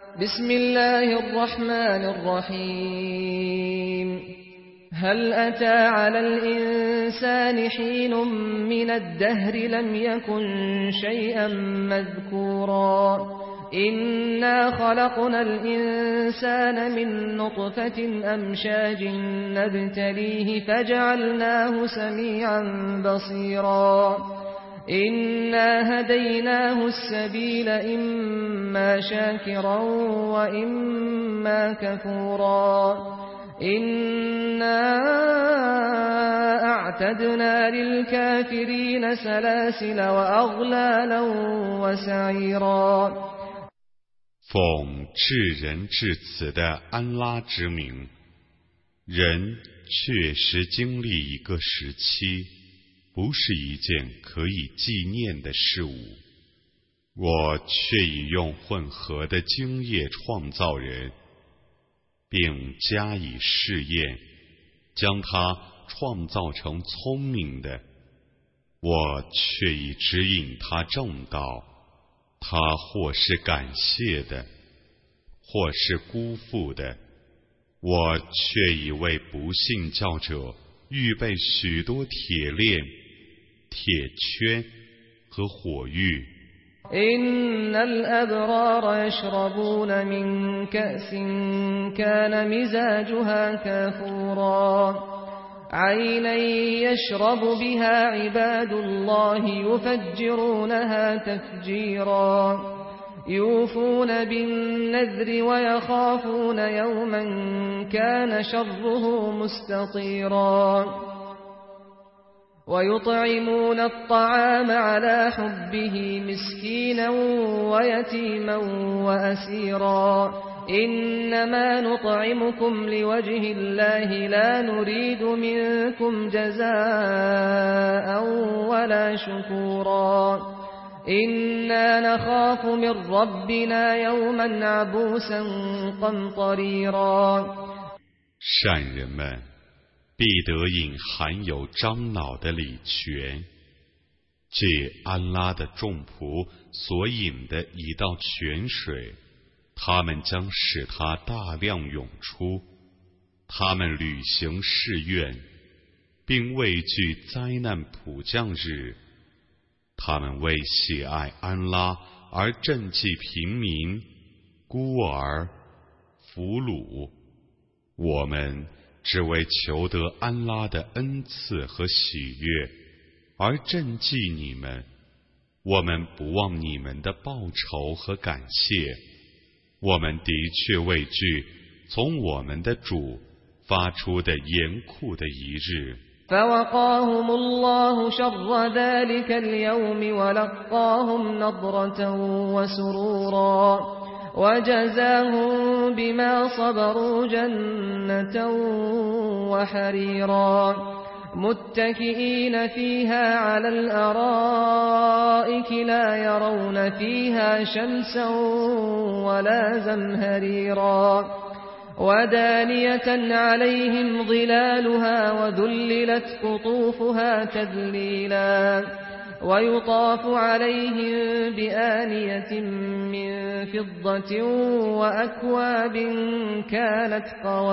بسم الله الرحمن الرحيم هل أتى على الإنسان حين من الدهر لم يكن شيئا مذكورا إنا خلقنا الإنسان من نطفة أمشاج نبتليه فجعلناه سميعا بصيرا إنا هديناه السبيل إما شاكرا وإما كفورا إنا أعتدنا للكافرين سلاسل وأغلالا وسعيرا 奉至仁至慈的安拉之名，人确实经历一个时期，不是一件可以纪念的事物。我却已用混合的精液创造人，并加以试验，将他创造成聪明的。我却已指引他正道，他或是感谢的，或是辜负的。我却已为不信教者预备许多铁链、铁圈和火狱。 إن الأبرار يشربون من كأس كان مزاجها كافورا عينا يشرب بها عباد الله يفجرونها تفجيرا يوفون بالنذر ويخافون يوما كان شره مستطيرا ويطعمون الطعام على حبه مسكينا ويتيما وأسيرا إنما نطعمكم لوجه الله لا نريد منكم جزاء ولا شكورا إنا نخاف من ربنا يوما عبوسا قمطريرا 善人们必得饮含有樟脑的礼泉，借安拉的众仆所饮的一道泉水，他们将使它大量涌出。他们履行誓愿，并畏惧灾难普降日。他们为喜爱安拉而赈济平民、孤儿、俘虏。我们只为求得安拉的恩赐和喜悦而赈济你们，我们不忘你们的报酬和感谢。我们的确畏惧从我们的主发出的严酷的一日。 فوقاهم الله شر ذلك اليوم ولقاهم نضرة وسرورا وجزاهم بما صبروا جنة وحريرا متكئين فيها على الأرائك لا يرون فيها شمسا ولا زمهريرا ودانية عليهم ظلالها وذللت قطوفها تذليلا ويطاف عليهم بآنية من فضة وأكواب كانت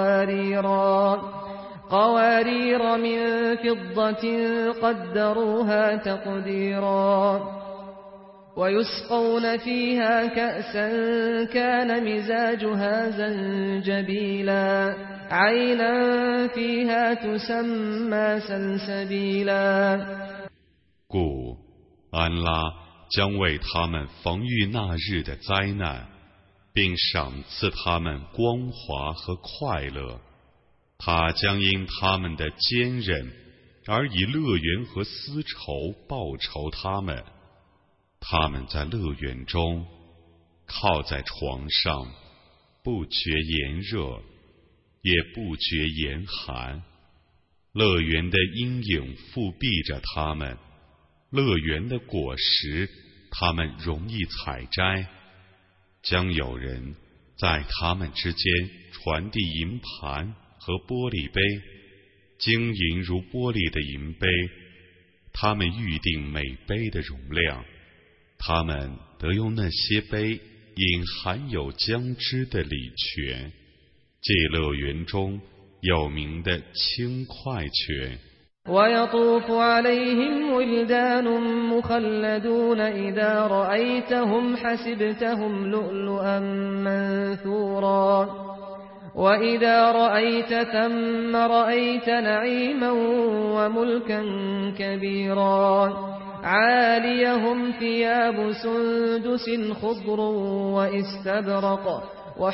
قوارير من فضة قدروها تقديرا ويسقون فيها كأسا كان مزاجها زنجبيلا عينا فيها تسمى سلسبيلا 故安拉将为他们防御那日的灾难，并赏赐他们光华和快乐。他将因他们的坚韧而以乐园和丝绸报酬他们。他们在乐园中靠在床上，不觉炎热，也不觉严寒。乐园的阴影覆庇着他们，乐园的果实他们容易采摘。将有人在他们之间传递银盘和玻璃杯，晶莹如玻璃的银杯，他们预定每杯的容量。他们得用那些杯饮含有姜汁的礼泉，这乐园中有名的轻快泉。 ويطوف عليهم ولدان مخلدون إذا رأيتهم حسبتهم لؤلؤا منثورا وإذا رأيت ثم رأيت نعيما وملكا كبيرا عاليهم ثياب سندس خضر واستبرق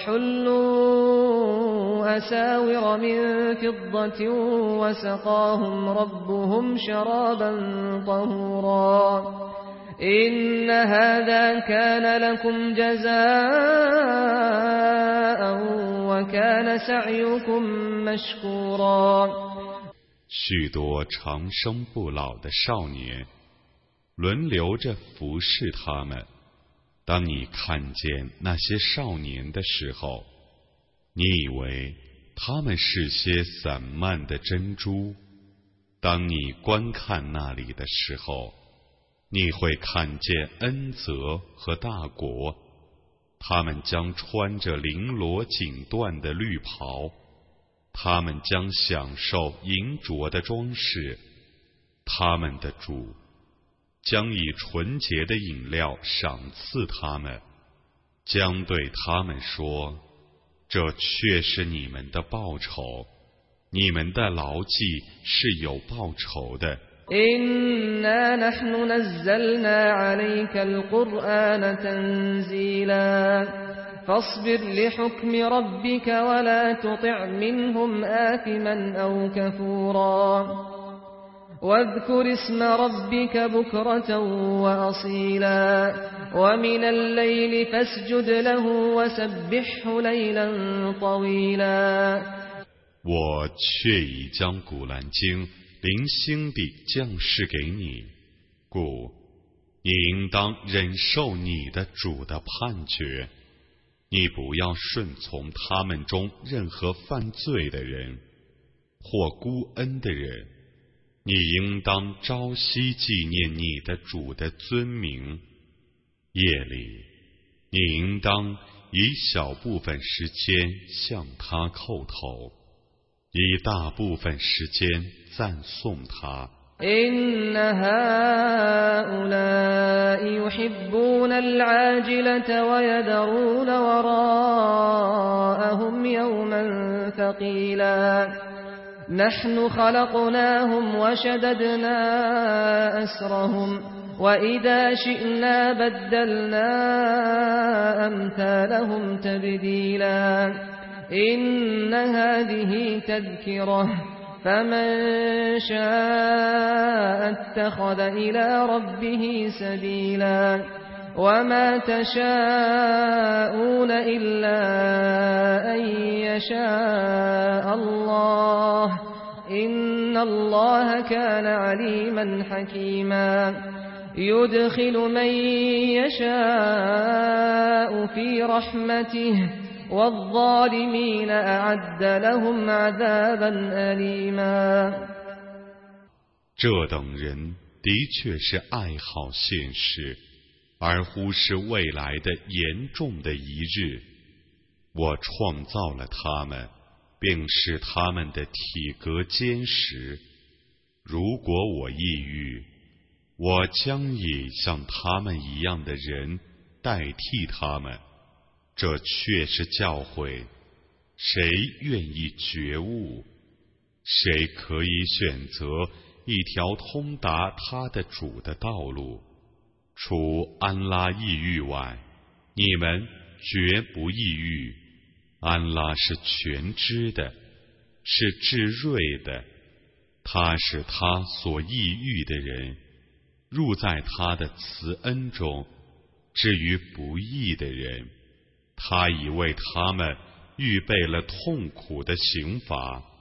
وحلوا أساور من فضة وسقاهم ربهم شرابا طهورا إن هذا كان لكم جزاء وكان سعيكم مشكورا 许多长生不老的少年轮流着服侍他们。当你看见那些少年的时候，你以为他们是些散漫的珍珠；当你观看那里的时候，你会看见恩泽和大国。他们将穿着绫罗锦缎的绿袍，他们将享受银镯的装饰，他们的主将以纯洁的饮料赏赐他们，将对他们说：这却是你们的报酬，你们的牢记是有报酬的。 إنا نحن نزلنا عليك القرآن تنزيلا فاصبر لحكم ربك ولا تطع منهم آثما أو كفورا واذكر اسم ربك بكرة وأصيلا ومن الليل فاسجد له وسبحه ليلا طويلا 我却已将古兰经零星地降示给你，故你应当忍受你的主的判决。你不要顺从他们中任何犯罪的人或孤恩的人，你应当朝夕纪念你的主的尊名。夜里，你应当以小部分时间向他叩头，以大部分时间赞颂他。 إن هؤلاء يحبون العاجلة ويذرون وراءهم يوما ثقيلا نحن خلقناهم وشددنا أسرهم وإذا شئنا بدلنا أمثالهم تبديلا إن هذه تذكرة فمن شاء اتخذ إلى ربه سبيلا وما تشاءون إلا أن يشاء الله إن الله كان عليما حكيما يدخل من يشاء في رحمته والظالمين أعد لهم عذابا أليما 这等人的确是爱好现实，而忽视未来的严重的一日。我创造了他们，并使他们的体格坚实。如果我抑郁，我将以像他们一样的人代替他们。这却是教诲，谁愿意觉悟，谁可以选择一条通达他的主的道路。除安拉抑郁外，你们绝不抑郁。安拉是全知的，是至睿的，他是他所抑郁的人入在他的慈恩中。至于不义的人，他已为他们预备了痛苦的刑罚。